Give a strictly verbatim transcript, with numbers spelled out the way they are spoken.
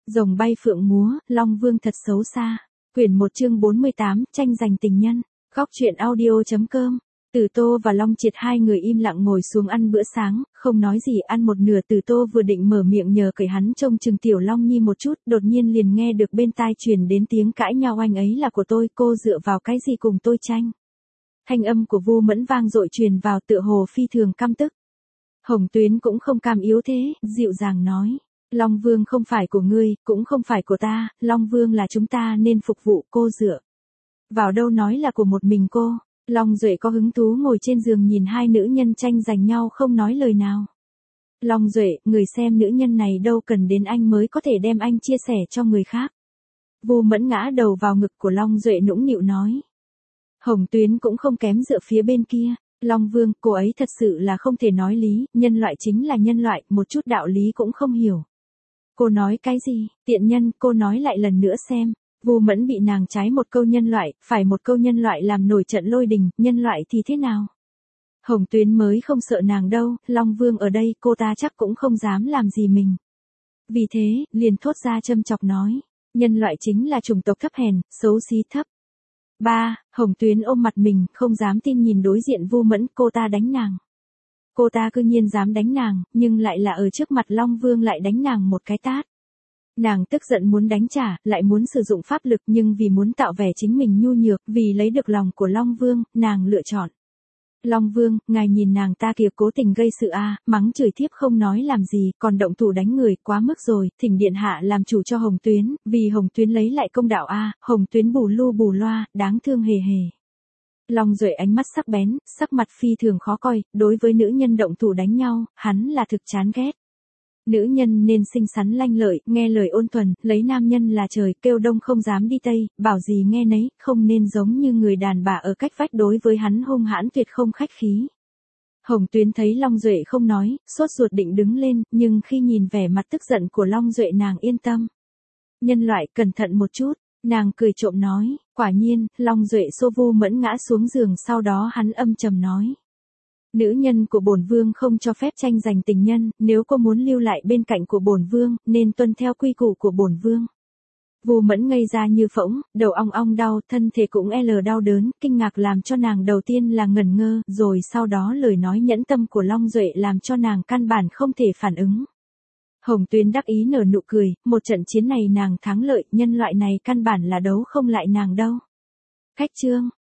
Rồng bay phượng múa, Long Vương thật xấu xa. Quyển một chương bốn mươi tám, tranh giành tình nhân. Góc truyện audio.com. Tử Tô và Long Triệt hai người im lặng ngồi xuống ăn bữa sáng, không nói gì. Ăn một nửa Tử Tô vừa định mở miệng nhờ cậy hắn trông chừng Tiểu Long Nhi một chút, đột nhiên liền nghe được bên tai truyền đến tiếng cãi nhau. Anh ấy là của tôi, cô dựa vào cái gì cùng tôi tranh? Thanh âm của Vu Mẫn vang dội truyền vào, tựa hồ phi thường căm tức. Hồng Tuyến cũng không cam yếu thế, dịu dàng nói. Long Vương không phải của ngươi, cũng không phải của ta, Long Vương là chúng ta nên phục vụ, cô dựa vào đâu nói là của một mình cô. Long Duệ có hứng thú ngồi trên giường nhìn hai nữ nhân tranh giành nhau không nói lời nào. Long Duệ, người xem nữ nhân này đâu cần đến anh mới có thể đem anh chia sẻ cho người khác. Vu Mẫn ngã đầu vào ngực của Long Duệ nũng nịu nói. Hồng Tuyến cũng không kém dựa phía bên kia. Long Vương, cô ấy thật sự là không thể nói lý, nhân loại chính là nhân loại, một chút đạo lý cũng không hiểu. Cô nói cái gì, tiện nhân, cô nói lại lần nữa xem. Vu Mẫn bị nàng trái một câu nhân loại, phải một câu nhân loại làm nổi trận lôi đình, nhân loại thì thế nào? Hồng Tuyến mới không sợ nàng đâu, Long Vương ở đây cô ta chắc cũng không dám làm gì mình. Vì thế, liền thốt ra châm chọc nói, nhân loại chính là chủng tộc thấp hèn, xấu xí thấp. Ba, Hồng Tuyến ôm mặt mình, không dám tin nhìn đối diện Vu Mẫn, cô ta đánh nàng. Cô ta cư nhiên dám đánh nàng, nhưng lại là ở trước mặt Long Vương lại đánh nàng một cái tát. Nàng tức giận muốn đánh trả, lại muốn sử dụng pháp lực, nhưng vì muốn tạo vẻ chính mình nhu nhược, vì lấy được lòng của Long Vương, nàng lựa chọn. Long Vương, ngài nhìn nàng ta kìa, cố tình gây sự a, à, mắng chửi tiếp không nói làm gì, còn động thủ đánh người, quá mức rồi, thỉnh điện hạ làm chủ cho Hồng Tuyến, vì Hồng Tuyến lấy lại công đạo a, à, Hồng Tuyến bù lu bù loa, đáng thương hề hề. Long Duệ ánh mắt sắc bén, sắc mặt phi thường khó coi, đối với nữ nhân động thủ đánh nhau, hắn là thực chán ghét. Nữ nhân nên xinh xắn lanh lợi, nghe lời ôn thuần, lấy nam nhân là trời, kêu đông không dám đi tây, bảo gì nghe nấy, không nên giống như người đàn bà ở cách vách đối với hắn hung hãn tuyệt không khách khí. Hồng Tuyến thấy Long Duệ không nói, sốt ruột định đứng lên, nhưng khi nhìn vẻ mặt tức giận của Long Duệ nàng yên tâm. Nhân loại, cẩn thận một chút, nàng cười trộm nói, quả nhiên, Long Duệ xô Vu Mẫn ngã xuống giường, sau đó hắn âm trầm nói. Nữ nhân của bổn vương không cho phép tranh giành tình nhân, nếu cô muốn lưu lại bên cạnh của bổn vương, nên tuân theo quy củ của bổn vương. Vu Mẫn ngây ra như phỗng, đầu ong ong đau, thân thể cũng l đau đớn, kinh ngạc làm cho nàng đầu tiên là ngẩn ngơ, rồi sau đó lời nói nhẫn tâm của Long Duệ làm cho nàng căn bản không thể phản ứng. Hồng Tuyến đắc ý nở nụ cười, một trận chiến này nàng thắng lợi, nhân loại này căn bản là đấu không lại nàng đâu. Cách chương